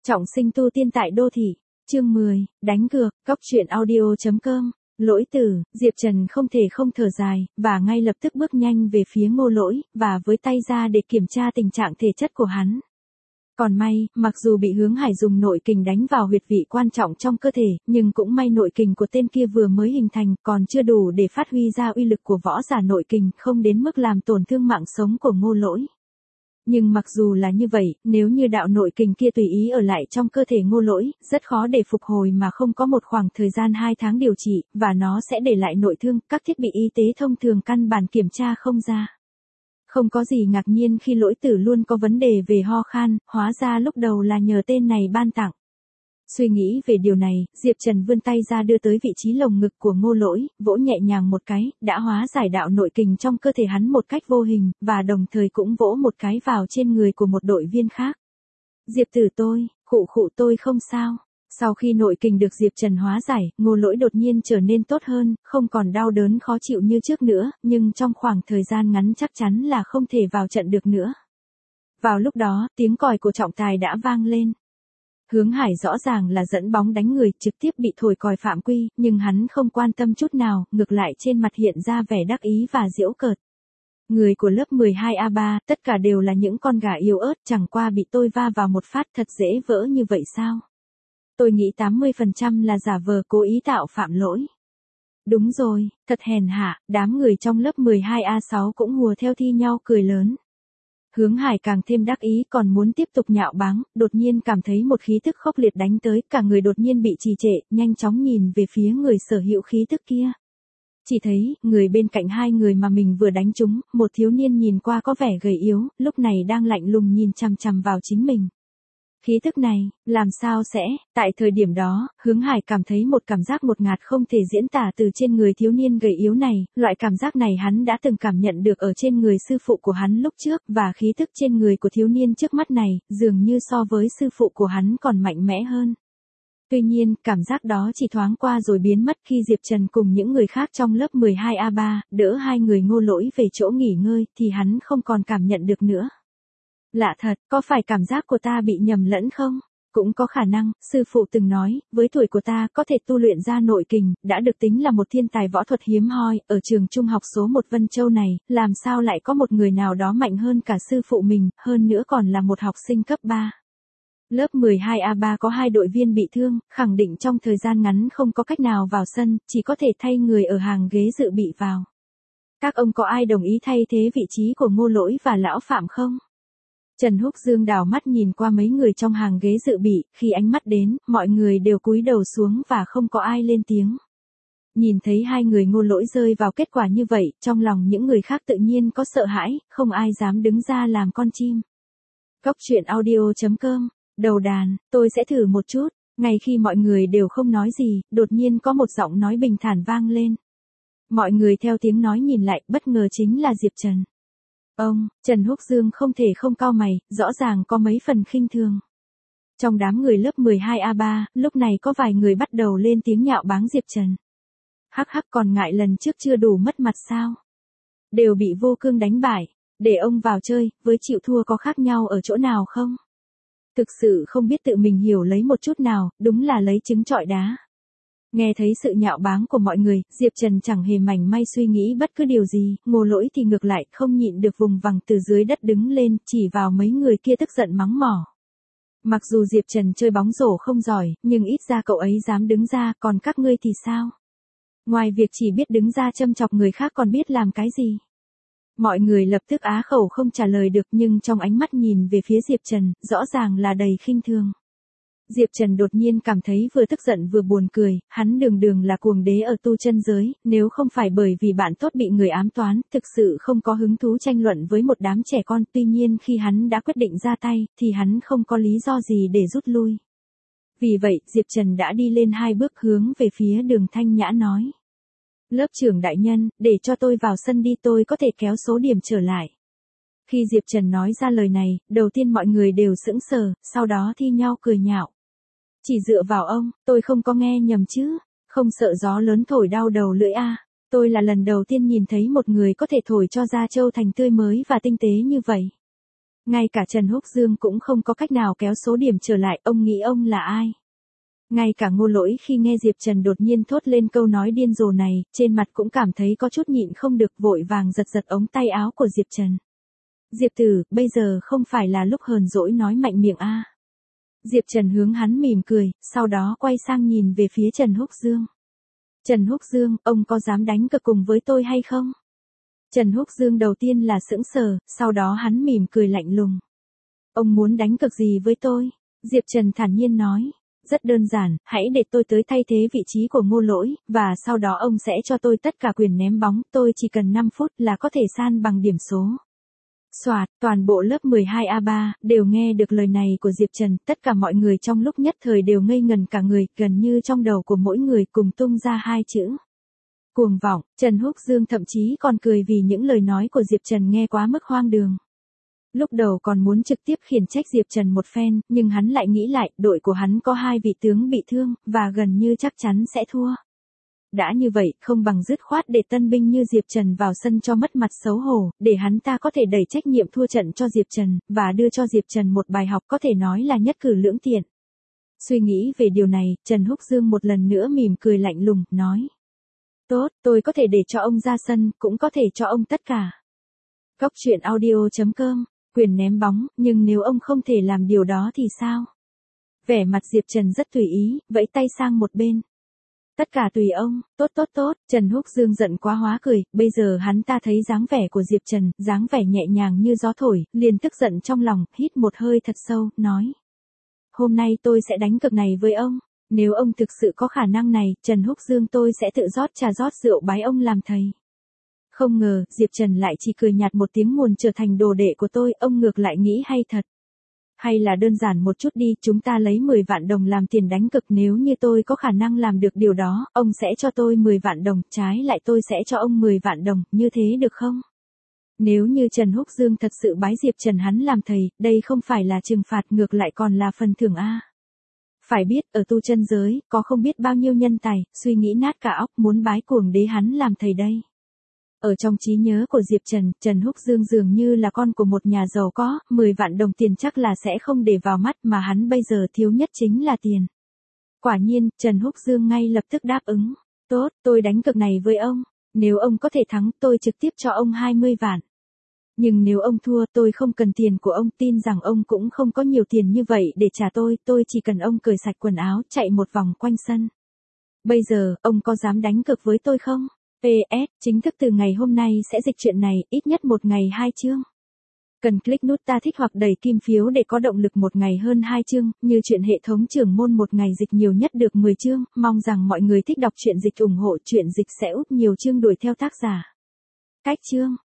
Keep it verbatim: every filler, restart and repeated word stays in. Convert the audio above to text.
Trọng sinh tu tiên tại đô thị, chương mười, đánh cược, cóc truyện audio.com, lỗi tử, Diệp Trần không thể không thở dài, và ngay lập tức bước nhanh về phía Ngô Lỗi, và với tay ra để kiểm tra tình trạng thể chất của hắn. Còn may, mặc dù bị Hướng Hải dùng nội kình đánh vào huyệt vị quan trọng trong cơ thể, nhưng cũng may nội kình của tên kia vừa mới hình thành, còn chưa đủ để phát huy ra uy lực của võ giả nội kình, không đến mức làm tổn thương mạng sống của Ngô Lỗi. Nhưng mặc dù là như vậy, nếu như đạo nội kình kia tùy ý ở lại trong cơ thể Ngô Lỗi, rất khó để phục hồi mà không có một khoảng thời gian hai tháng điều trị, và nó sẽ để lại nội thương, các thiết bị y tế thông thường căn bản kiểm tra không ra. Không có gì ngạc nhiên khi Lỗi Tử luôn có vấn đề về ho khan, hóa ra lúc đầu là nhờ tên này ban tặng. Suy nghĩ về điều này, Diệp Trần vươn tay ra đưa tới vị trí lồng ngực của Ngô Lỗi, vỗ nhẹ nhàng một cái, đã hóa giải đạo nội kình trong cơ thể hắn một cách vô hình, và đồng thời cũng vỗ một cái vào trên người của một đội viên khác. Diệp tử tôi, khụ khụ tôi không sao. Sau khi nội kình được Diệp Trần hóa giải, Ngô Lỗi đột nhiên trở nên tốt hơn, không còn đau đớn khó chịu như trước nữa, nhưng trong khoảng thời gian ngắn chắc chắn là không thể vào trận được nữa. Vào lúc đó, tiếng còi của trọng tài đã vang lên. Hướng Hải rõ ràng là dẫn bóng đánh người, trực tiếp bị thổi còi phạm quy, nhưng hắn không quan tâm chút nào, ngược lại trên mặt hiện ra vẻ đắc ý và giễu cợt. Người của lớp mười hai A ba, tất cả đều là những con gà yếu ớt, chẳng qua bị tôi va vào một phát thật dễ vỡ như vậy sao? Tôi nghĩ tám mươi phần trăm là giả vờ cố ý tạo phạm lỗi. Đúng rồi, thật hèn hạ, đám người trong lớp mười hai A sáu cũng hùa theo thi nhau cười lớn. Hướng Hải càng thêm đắc ý còn muốn tiếp tục nhạo báng, đột nhiên cảm thấy một khí tức khốc liệt đánh tới, cả người đột nhiên bị trì trệ, nhanh chóng nhìn về phía người sở hữu khí tức kia. Chỉ thấy, người bên cạnh hai người mà mình vừa đánh trúng, một thiếu niên nhìn qua có vẻ gầy yếu, lúc này đang lạnh lùng nhìn chằm chằm vào chính mình. Khí tức này, làm sao sẽ, tại thời điểm đó, Hướng Hải cảm thấy một cảm giác ngột ngạt không thể diễn tả từ trên người thiếu niên gầy yếu này, loại cảm giác này hắn đã từng cảm nhận được ở trên người sư phụ của hắn lúc trước, và khí tức trên người của thiếu niên trước mắt này, dường như so với sư phụ của hắn còn mạnh mẽ hơn. Tuy nhiên, cảm giác đó chỉ thoáng qua rồi biến mất khi Diệp Trần cùng những người khác trong lớp mười hai A ba, đỡ hai người Ngô Lỗi về chỗ nghỉ ngơi, thì hắn không còn cảm nhận được nữa. Lạ thật, có phải cảm giác của ta bị nhầm lẫn không? Cũng có khả năng, sư phụ từng nói, với tuổi của ta có thể tu luyện ra nội kình, đã được tính là một thiên tài võ thuật hiếm hoi, ở trường trung học số một Vân Châu này, làm sao lại có một người nào đó mạnh hơn cả sư phụ mình, hơn nữa còn là một học sinh cấp ba. Lớp mười hai A ba có hai đội viên bị thương, khẳng định trong thời gian ngắn không có cách nào vào sân, chỉ có thể thay người ở hàng ghế dự bị vào. Các ông có ai đồng ý thay thế vị trí của Ngô Lỗi và Lão Phạm không? Trần Húc Dương đảo mắt nhìn qua mấy người trong hàng ghế dự bị, khi ánh mắt đến, mọi người đều cúi đầu xuống và không có ai lên tiếng. Nhìn thấy hai người Ngô Lỗi rơi vào kết quả như vậy, trong lòng những người khác tự nhiên có sợ hãi, không ai dám đứng ra làm con chim. Cóc truyện audio.com, đầu đàn, tôi sẽ thử một chút. Ngay khi mọi người đều không nói gì, đột nhiên có một giọng nói bình thản vang lên. Mọi người theo tiếng nói nhìn lại, bất ngờ chính là Diệp Trần. Ông, Trần Húc Dương không thể không cau mày, rõ ràng có mấy phần khinh thường. Trong đám người lớp mười hai A ba, lúc này có vài người bắt đầu lên tiếng nhạo báng Diệp Trần. Hắc hắc, còn ngại lần trước chưa đủ mất mặt sao? Đều bị Vô Cương đánh bại, để ông vào chơi, với chịu thua có khác nhau ở chỗ nào không? Thực sự không biết tự mình hiểu lấy một chút nào, đúng là lấy trứng trọi đá. Nghe thấy sự nhạo báng của mọi người, Diệp Trần chẳng hề mảnh may suy nghĩ bất cứ điều gì, Ngô Lỗi thì ngược lại, không nhịn được vùng vằng từ dưới đất đứng lên, chỉ vào mấy người kia tức giận mắng mỏ. Mặc dù Diệp Trần chơi bóng rổ không giỏi, nhưng ít ra cậu ấy dám đứng ra, còn các ngươi thì sao? Ngoài việc chỉ biết đứng ra châm chọc người khác còn biết làm cái gì? Mọi người lập tức á khẩu không trả lời được, nhưng trong ánh mắt nhìn về phía Diệp Trần, rõ ràng là đầy khinh thường. Diệp Trần đột nhiên cảm thấy vừa tức giận vừa buồn cười, hắn đường đường là cuồng đế ở tu chân giới, nếu không phải bởi vì bạn tốt bị người ám toán, thực sự không có hứng thú tranh luận với một đám trẻ con, tuy nhiên khi hắn đã quyết định ra tay, thì hắn không có lý do gì để rút lui. Vì vậy, Diệp Trần đã đi lên hai bước hướng về phía Đường Thanh Nhã nói. Lớp trưởng đại nhân, để cho tôi vào sân đi, tôi có thể kéo số điểm trở lại. Khi Diệp Trần nói ra lời này, đầu tiên mọi người đều sững sờ, sau đó thi nhau cười nhạo. Chỉ dựa vào ông, tôi không có nghe nhầm chứ, không sợ gió lớn thổi đau đầu lưỡi à. Tôi là lần đầu tiên nhìn thấy một người có thể thổi cho da trâu thành tươi mới và tinh tế như vậy. Ngay cả Trần Húc Dương cũng không có cách nào kéo số điểm trở lại, ông nghĩ ông là ai? Ngay cả Ngô Lỗi khi nghe Diệp Trần đột nhiên thốt lên câu nói điên rồ này, trên mặt cũng cảm thấy có chút nhịn không được, vội vàng giật giật ống tay áo của Diệp Trần. Diệp tử, bây giờ không phải là lúc hờn dỗi nói mạnh miệng a. Diệp Trần hướng hắn mỉm cười, sau đó quay sang nhìn về phía Trần Húc Dương. Trần Húc Dương, ông có dám đánh cược cùng với tôi hay không? Trần Húc Dương đầu tiên là sững sờ, sau đó hắn mỉm cười lạnh lùng. Ông muốn đánh cược gì với tôi? Diệp Trần thản nhiên nói. Rất đơn giản, hãy để tôi tới thay thế vị trí của Ngô Lỗi, và sau đó ông sẽ cho tôi tất cả quyền ném bóng, tôi chỉ cần năm phút là có thể san bằng điểm số. Soạt, toàn bộ lớp mười hai A ba đều nghe được lời này của Diệp Trần, tất cả mọi người trong lúc nhất thời đều ngây ngần cả người, gần như trong đầu của mỗi người cùng tung ra hai chữ. Cuồng vọng. Trần Húc Dương thậm chí còn cười vì những lời nói của Diệp Trần nghe quá mức hoang đường. Lúc đầu còn muốn trực tiếp khiển trách Diệp Trần một phen, nhưng hắn lại nghĩ lại, đội của hắn có hai vị tướng bị thương, và gần như chắc chắn sẽ thua. Đã như vậy, không bằng dứt khoát để tân binh như Diệp Trần vào sân cho mất mặt xấu hổ, để hắn ta có thể đẩy trách nhiệm thua trận cho Diệp Trần, và đưa cho Diệp Trần một bài học có thể nói là nhất cử lưỡng tiện. Suy nghĩ về điều này, Trần Húc Dương một lần nữa mỉm cười lạnh lùng, nói. Tốt, tôi có thể để cho ông ra sân, cũng có thể cho ông tất cả. Góc truyện audio chấm com, quyền ném bóng, nhưng nếu ông không thể làm điều đó thì sao? Vẻ mặt Diệp Trần rất tùy ý, vẫy tay sang một bên. Tất cả tùy ông, tốt tốt tốt, Trần Húc Dương giận quá hóa cười, bây giờ hắn ta thấy dáng vẻ của Diệp Trần, dáng vẻ nhẹ nhàng như gió thổi, liền tức giận trong lòng, hít một hơi thật sâu, nói. Hôm nay tôi sẽ đánh cược này với ông, nếu ông thực sự có khả năng này, Trần Húc Dương tôi sẽ tự rót trà rót rượu bái ông làm thầy. Không ngờ, Diệp Trần lại chỉ cười nhạt một tiếng, muốn trở thành đồ đệ của tôi, ông ngược lại nghĩ hay thật. Hay là đơn giản một chút đi, chúng ta lấy mười vạn đồng làm tiền đánh cược, nếu như tôi có khả năng làm được điều đó, ông sẽ cho tôi mười vạn đồng, trái lại tôi sẽ cho ông mười vạn đồng, như thế được không? Nếu như Trần Húc Dương thật sự bái Diệp Trần hắn làm thầy, đây không phải là trừng phạt, ngược lại còn là phần thưởng a. Phải biết, ở tu chân giới, có không biết bao nhiêu nhân tài, suy nghĩ nát cả óc muốn bái cuồng đế hắn làm thầy đây. Ở trong trí nhớ của Diệp Trần, Trần Húc Dương dường như là con của một nhà giàu có, mười vạn đồng tiền chắc là sẽ không để vào mắt, mà hắn bây giờ thiếu nhất chính là tiền. Quả nhiên, Trần Húc Dương ngay lập tức đáp ứng. Tốt, tôi đánh cược này với ông. Nếu ông có thể thắng, tôi trực tiếp cho ông hai mươi vạn. Nhưng nếu ông thua, tôi không cần tiền của ông, tin rằng ông cũng không có nhiều tiền như vậy để trả tôi, tôi chỉ cần ông cởi sạch quần áo, chạy một vòng quanh sân. Bây giờ, ông có dám đánh cược với tôi không? pê ét, chính thức từ ngày hôm nay sẽ dịch chuyện này, ít nhất một ngày hai chương. Cần click nút ta thích hoặc đẩy kim phiếu để có động lực một ngày hơn hai chương, như chuyện hệ thống trưởng môn một ngày dịch nhiều nhất được mười chương, mong rằng mọi người thích đọc truyện dịch ủng hộ truyện dịch sẽ úp nhiều chương đuổi theo tác giả. Cách chương